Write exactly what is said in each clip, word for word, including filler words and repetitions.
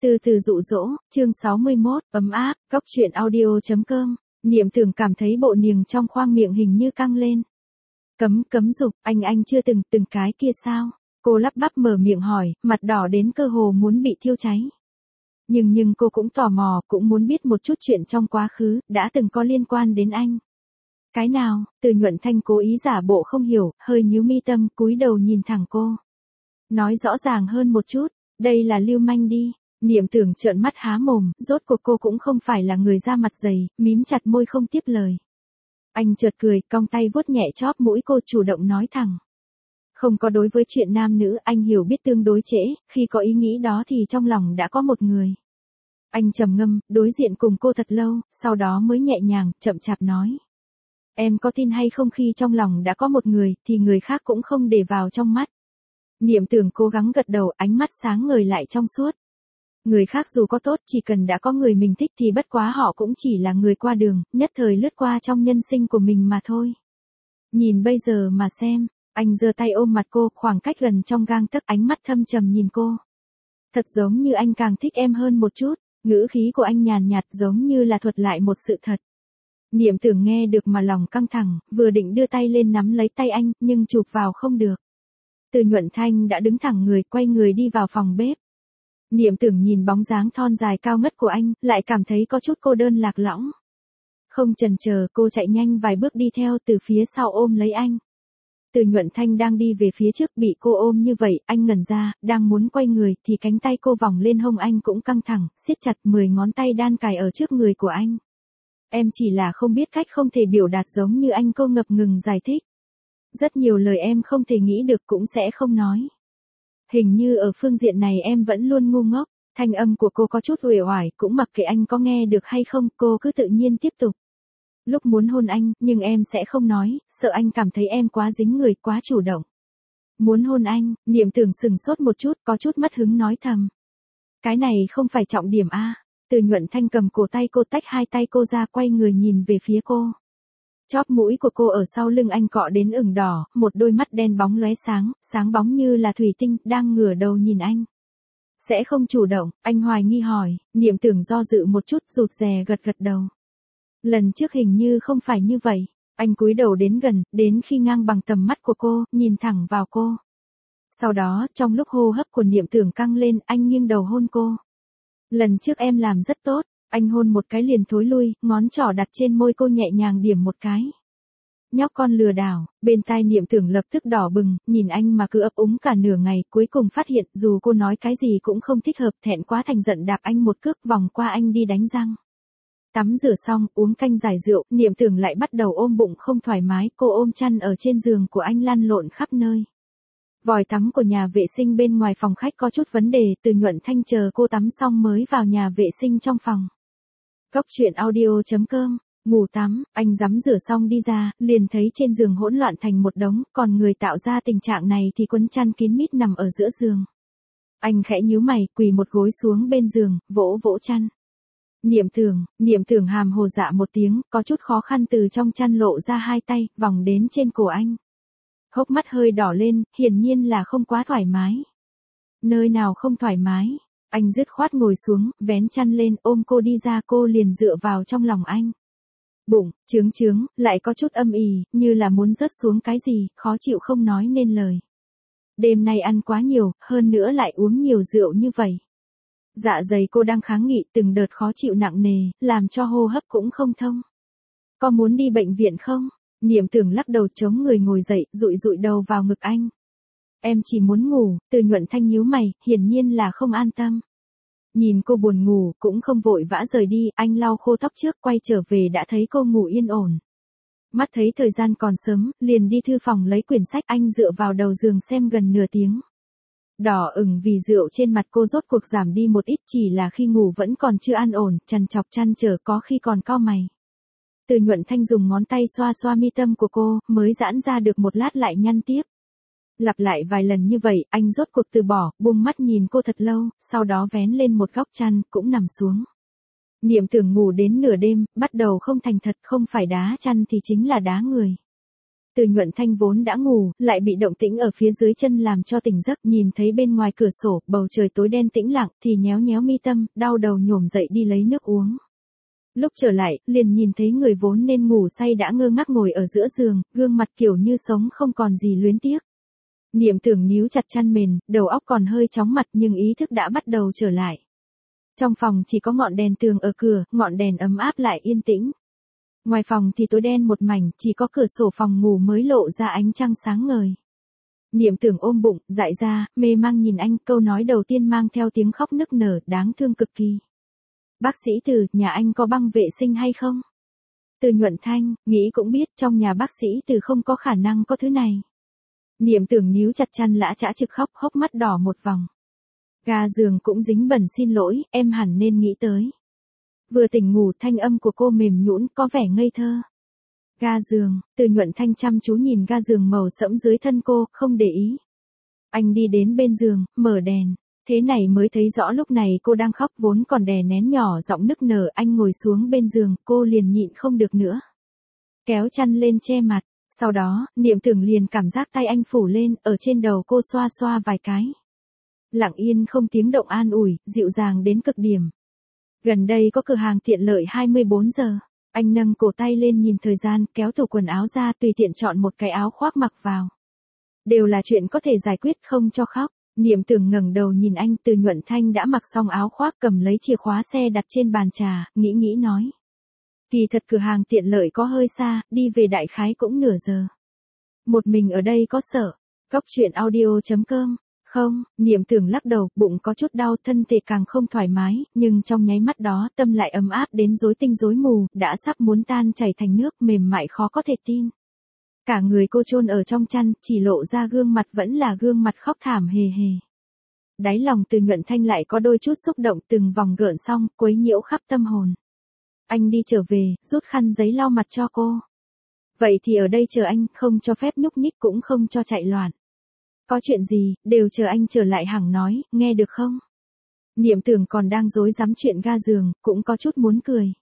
Từ từ dụ dỗ, chương sáu mươi mốt, ấm áp, góc truyện audio.com, Niệm Tưởng cảm thấy bộ niềng trong khoang miệng hình như căng lên. Cấm cấm dục, anh anh chưa từng từng cái kia sao? Cô lắp bắp mở miệng hỏi, mặt đỏ đến cơ hồ muốn bị thiêu cháy. Nhưng nhưng cô cũng tò mò, cũng muốn biết một chút chuyện trong quá khứ, đã từng có liên quan đến anh. Cái nào? Từ Nhuận Thanh cố ý giả bộ không hiểu, hơi nhíu mi tâm, cúi đầu nhìn thẳng cô. Nói rõ ràng hơn một chút, đây là lưu manh đi. Niệm Tưởng trợn mắt há mồm, rốt cuộc cô cũng không phải là người da mặt dày, mím chặt môi không tiếp lời. Anh chợt cười, cong tay vuốt nhẹ chóp mũi cô, chủ động nói thẳng. Không có, đối với chuyện nam nữ anh hiểu biết tương đối trễ, khi có ý nghĩ đó thì trong lòng đã có một người. Anh trầm ngâm, đối diện cùng cô thật lâu, sau đó mới nhẹ nhàng, chậm chạp nói. Em có tin hay không khi trong lòng đã có một người, thì người khác cũng không để vào trong mắt. Niệm Tưởng cố gắng gật đầu, ánh mắt sáng ngời lại trong suốt. Người khác dù có tốt, chỉ cần đã có người mình thích thì bất quá họ cũng chỉ là người qua đường, nhất thời lướt qua trong nhân sinh của mình mà thôi. Nhìn bây giờ mà xem, anh giơ tay ôm mặt cô, khoảng cách gần trong gang tấc, ánh mắt thâm trầm nhìn cô. Thật giống như anh càng thích em hơn một chút, ngữ khí của anh nhàn nhạt giống như là thuật lại một sự thật. Niệm Tưởng nghe được mà lòng căng thẳng, vừa định đưa tay lên nắm lấy tay anh, nhưng chụp vào không được. Từ Nhuận Thanh đã đứng thẳng người, quay người đi vào phòng bếp. Niệm Tưởng nhìn bóng dáng thon dài cao ngất của anh, lại cảm thấy có chút cô đơn lạc lõng. Không chần chờ, cô chạy nhanh vài bước đi theo, từ phía sau ôm lấy anh. Từ Nhuận Thanh đang đi về phía trước, bị cô ôm như vậy, anh ngẩn ra, đang muốn quay người, thì cánh tay cô vòng lên hông anh cũng căng thẳng, siết chặt, mười ngón tay đan cài ở trước người của anh. Em chỉ là không biết cách không thể biểu đạt giống như anh, cô ngập ngừng giải thích. Rất nhiều lời em không thể nghĩ được cũng sẽ không nói. Hình như ở phương diện này em vẫn luôn ngu ngốc. Thanh âm của cô có chút uể oải, cũng mặc kệ anh có nghe được hay không, cô cứ tự nhiên tiếp tục. Lúc muốn hôn anh, nhưng em sẽ không nói, sợ anh cảm thấy em quá dính người, quá chủ động. Muốn hôn anh, Niệm Tưởng sừng sốt một chút, có chút mất hứng nói thầm. Cái này không phải trọng điểm a. Từ Nhuận Thanh cầm cổ tay cô, tách hai tay cô ra, quay người nhìn về phía cô. Chóp mũi của cô ở sau lưng anh cọ đến ửng đỏ, một đôi mắt đen bóng lóe sáng, sáng bóng như là thủy tinh, đang ngửa đầu nhìn anh. Sẽ không chủ động, anh hoài nghi hỏi. Niệm Tưởng do dự một chút, rụt rè gật gật đầu. Lần trước hình như không phải như vậy. Anh cúi đầu đến gần, đến khi ngang bằng tầm mắt của cô, nhìn thẳng vào cô. Sau đó, trong lúc hô hấp của Niệm Tưởng căng lên, anh nghiêng đầu hôn cô. Lần trước em làm rất tốt. Anh hôn một cái liền thối lui, ngón trỏ đặt trên môi cô, nhẹ nhàng điểm một cái. Nhóc con lừa đảo, bên tai Niệm Tưởng lập tức đỏ bừng, nhìn anh mà cứ ấp úng cả nửa ngày, cuối cùng phát hiện dù cô nói cái gì cũng không thích hợp, thẹn quá thành giận đạp anh một cước, vòng qua anh đi đánh răng. Tắm rửa xong, uống canh giải rượu, Niệm Tưởng lại bắt đầu ôm bụng không thoải mái, cô ôm chăn ở trên giường của anh lăn lộn khắp nơi. Vòi tắm của nhà vệ sinh bên ngoài phòng khách có chút vấn đề, Từ Nhuận Thanh chờ cô tắm xong mới vào nhà vệ sinh trong phòng. Góc truyện audio.com, ngủ tắm, anh rắm rửa xong đi ra, liền thấy trên giường hỗn loạn thành một đống, còn người tạo ra tình trạng này thì quấn chăn kín mít nằm ở giữa giường. Anh khẽ nhíu mày, quỳ một gối xuống bên giường, vỗ vỗ chăn. Niệm Tưởng, Niệm Tưởng hàm hồ dạ một tiếng, có chút khó khăn từ trong chăn lộ ra hai tay, vòng đến trên cổ anh. Hốc mắt hơi đỏ lên, hiển nhiên là không quá thoải mái. Nơi nào không thoải mái? Anh dứt khoát ngồi xuống, vén chăn lên, ôm cô đi ra, cô liền dựa vào trong lòng anh. Bụng, trướng trướng, lại có chút âm ỉ, như là muốn rớt xuống cái gì, khó chịu không nói nên lời. Đêm nay ăn quá nhiều, hơn nữa lại uống nhiều rượu như vậy. Dạ dày cô đang kháng nghị, từng đợt khó chịu nặng nề, làm cho hô hấp cũng không thông. Có muốn đi bệnh viện không? Niệm Tưởng lắc đầu, chống người ngồi dậy, dụi dụi đầu vào ngực anh. Em chỉ muốn ngủ. Từ Nhuận Thanh nhíu mày, hiển nhiên là không an tâm. Nhìn cô buồn ngủ, cũng không vội vã rời đi, anh lau khô tóc trước, quay trở về đã thấy cô ngủ yên ổn. Mắt thấy thời gian còn sớm, liền đi thư phòng lấy quyển sách, anh dựa vào đầu giường xem gần nửa tiếng. Đỏ ửng vì rượu trên mặt cô rốt cuộc giảm đi một ít, chỉ là khi ngủ vẫn còn chưa an ổn, trằn trọc chăn trở, có khi còn cau mày. Từ Nhuận Thanh dùng ngón tay xoa xoa mi tâm của cô, mới giãn ra được một lát lại nhăn tiếp. Lặp lại vài lần như vậy, anh rốt cuộc từ bỏ, buông mắt nhìn cô thật lâu, sau đó vén lên một góc chăn, cũng nằm xuống. Niệm Tưởng ngủ đến nửa đêm, bắt đầu không thành thật, không phải đá chăn thì chính là đá người. Từ Nhuận Thanh vốn đã ngủ, lại bị động tĩnh ở phía dưới chân làm cho tỉnh giấc, nhìn thấy bên ngoài cửa sổ, bầu trời tối đen tĩnh lặng, thì nhéo nhéo mi tâm, đau đầu nhổm dậy đi lấy nước uống. Lúc trở lại, liền nhìn thấy người vốn nên ngủ say đã ngơ ngác ngồi ở giữa giường, gương mặt kiểu như sống không còn gì luyến tiếc. Niệm Tưởng níu chặt chăn mền, đầu óc còn hơi chóng mặt nhưng ý thức đã bắt đầu trở lại. Trong phòng chỉ có ngọn đèn tường ở cửa, ngọn đèn ấm áp lại yên tĩnh. Ngoài phòng thì tối đen một mảnh, chỉ có cửa sổ phòng ngủ mới lộ ra ánh trăng sáng ngời. Niệm Tưởng ôm bụng, dại ra, mê mang nhìn anh, câu nói đầu tiên mang theo tiếng khóc nức nở, đáng thương cực kỳ. Bác sĩ Từ, nhà anh có băng vệ sinh hay không? Từ Nhuận Thanh, nghĩ cũng biết trong nhà bác sĩ Từ không có khả năng có thứ này. Niệm Tưởng níu chặt chăn lã chã trực khóc, hốc mắt đỏ một vòng. Ga giường cũng dính bẩn, xin lỗi, em hẳn nên nghĩ tới. Vừa tỉnh ngủ, thanh âm của cô mềm nhũn, có vẻ ngây thơ. Ga giường, Từ Nhuận Thanh chăm chú nhìn ga giường màu sẫm dưới thân cô, không để ý. Anh đi đến bên giường, mở đèn. Thế này mới thấy rõ lúc này cô đang khóc, vốn còn đè nén nhỏ giọng nức nở. Anh ngồi xuống bên giường, cô liền nhịn không được nữa. Kéo chăn lên che mặt. Sau đó, Niệm Tưởng liền cảm giác tay anh phủ lên, ở trên đầu cô xoa xoa vài cái. Lặng yên không tiếng động an ủi, dịu dàng đến cực điểm. Gần đây có cửa hàng tiện lợi hai mươi bốn giờ. Anh nâng cổ tay lên nhìn thời gian, kéo tủ quần áo ra, tùy tiện chọn một cái áo khoác mặc vào. Đều là chuyện có thể giải quyết, không cho khóc. Niệm Tưởng ngẩng đầu nhìn anh. Từ Nhuận Thanh đã mặc xong áo khoác, cầm lấy chìa khóa xe đặt trên bàn trà, nghĩ nghĩ nói. Kỳ thật cửa hàng tiện lợi có hơi xa, đi về đại khái cũng nửa giờ. Một mình ở đây có sợ. Cóc truyện audio chấm com. Không, Niệm Tưởng lắc đầu, bụng có chút đau, thân thể càng không thoải mái, nhưng trong nháy mắt đó, tâm lại ấm áp đến rối tinh rối mù, đã sắp muốn tan chảy thành nước, mềm mại khó có thể tin. Cả người cô chôn ở trong chăn, chỉ lộ ra gương mặt vẫn là gương mặt khóc thảm hề hề. Đáy lòng Từ Nhuận Thanh lại có đôi chút xúc động, từng vòng gợn sóng, quấy nhiễu khắp tâm hồn. Anh đi trở về, rút khăn giấy lau mặt cho cô. Vậy thì ở đây chờ anh, không cho phép nhúc nhích cũng không cho chạy loạn. Có chuyện gì, đều chờ anh trở lại hẳn nói, nghe được không? Niệm Tưởng còn đang rối rắm chuyện ga giường, cũng có chút muốn cười.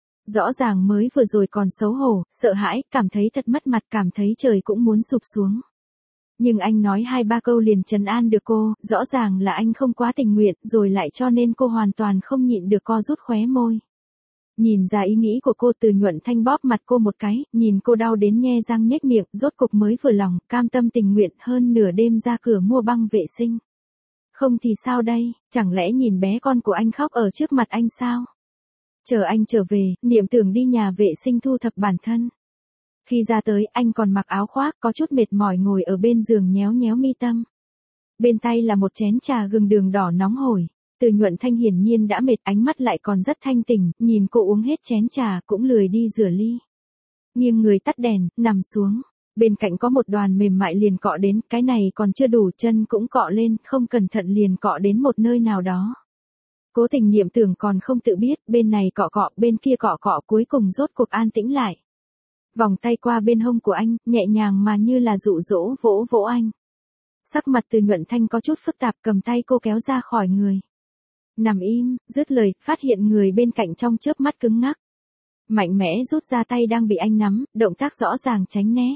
Rõ ràng mới vừa rồi còn xấu hổ, sợ hãi, cảm thấy thật mất mặt, cảm thấy trời cũng muốn sụp xuống. Nhưng anh nói hai ba câu liền trấn an được cô, rõ ràng là anh không quá tình nguyện, rồi lại cho nên cô hoàn toàn không nhịn được co rút khóe môi. Nhìn ra ý nghĩ của cô, Từ Nhuận Thanh bóp mặt cô một cái, nhìn cô đau đến nhe răng nhếch miệng, rốt cục mới vừa lòng, cam tâm tình nguyện hơn nửa đêm ra cửa mua băng vệ sinh. Không thì sao đây, chẳng lẽ nhìn bé con của anh khóc ở trước mặt anh sao? Chờ anh trở về, Niệm Tưởng đi nhà vệ sinh thu thập bản thân. Khi ra tới, anh còn mặc áo khoác, có chút mệt mỏi ngồi ở bên giường nhéo nhéo mi tâm. Bên tay là một chén trà gừng đường đỏ nóng hổi. Từ Nhuận Thanh hiển nhiên đã mệt, ánh mắt lại còn rất thanh tỉnh, nhìn cô uống hết chén trà cũng lười đi rửa ly. Nghiêng người tắt đèn, nằm xuống. Bên cạnh có một đoàn mềm mại liền cọ đến, cái này còn chưa đủ, chân cũng cọ lên, không cẩn thận liền cọ đến một nơi nào đó. Cố Tình Niệm Tưởng còn không tự biết, bên này cọ cọ, bên kia cọ cọ, cuối cùng rốt cuộc an tĩnh lại. Vòng tay qua bên hông của anh, nhẹ nhàng mà như là dụ dỗ vỗ vỗ anh. Sắc mặt Từ Nhuận Thanh có chút phức tạp, cầm tay cô kéo ra khỏi người. Nằm im, dứt lời, phát hiện người bên cạnh trong chớp mắt cứng ngắc. Mạnh mẽ rút ra tay đang bị anh nắm, động tác rõ ràng tránh né.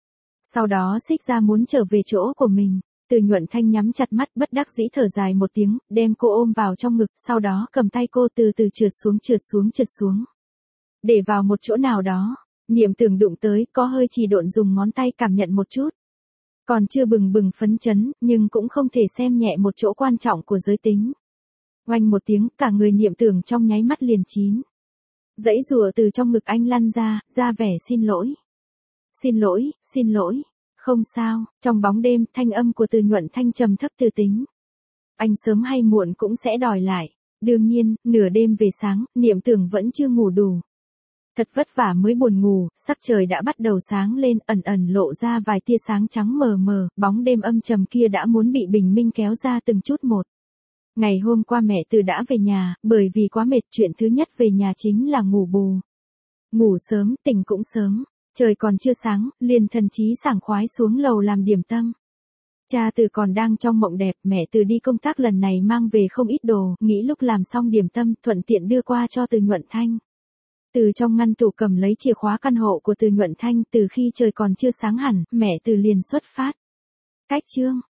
Sau đó xích ra muốn trở về chỗ của mình. Từ Nhuận Thanh nhắm chặt mắt, bất đắc dĩ thở dài một tiếng, đem cô ôm vào trong ngực, sau đó cầm tay cô từ từ trượt xuống trượt xuống trượt xuống. Để vào một chỗ nào đó, Niệm Tưởng đụng tới, có hơi trì độn dùng ngón tay cảm nhận một chút. Còn chưa bừng bừng phấn chấn, nhưng cũng không thể xem nhẹ một chỗ quan trọng của giới tính. Oanh một tiếng, cả người Niệm Tưởng trong nháy mắt liền chín. Dãy rùa từ trong ngực anh lăn ra, ra vẻ xin lỗi. Xin lỗi, xin lỗi. Không sao, trong bóng đêm, thanh âm của Từ Nhuận Thanh trầm thấp từ tính. Anh sớm hay muộn cũng sẽ đòi lại. Đương nhiên, nửa đêm về sáng, Niệm Tưởng vẫn chưa ngủ đủ. Thật vất vả mới buồn ngủ, sắc trời đã bắt đầu sáng lên, ẩn ẩn lộ ra vài tia sáng trắng mờ mờ, bóng đêm âm trầm kia đã muốn bị bình minh kéo ra từng chút một. Ngày hôm qua mẹ Từ đã về nhà, bởi vì quá mệt, chuyện thứ nhất về nhà chính là ngủ bù. Ngủ sớm, tỉnh cũng sớm. Trời còn chưa sáng, liền thần trí sảng khoái xuống lầu làm điểm tâm. Cha Từ còn đang trong mộng đẹp, mẹ Từ đi công tác lần này mang về không ít đồ, nghĩ lúc làm xong điểm tâm, thuận tiện đưa qua cho Từ Nhuận Thanh. Từ trong ngăn tủ cầm lấy chìa khóa căn hộ của Từ Nhuận Thanh, từ khi trời còn chưa sáng hẳn, mẹ Từ liền xuất phát. Cách chương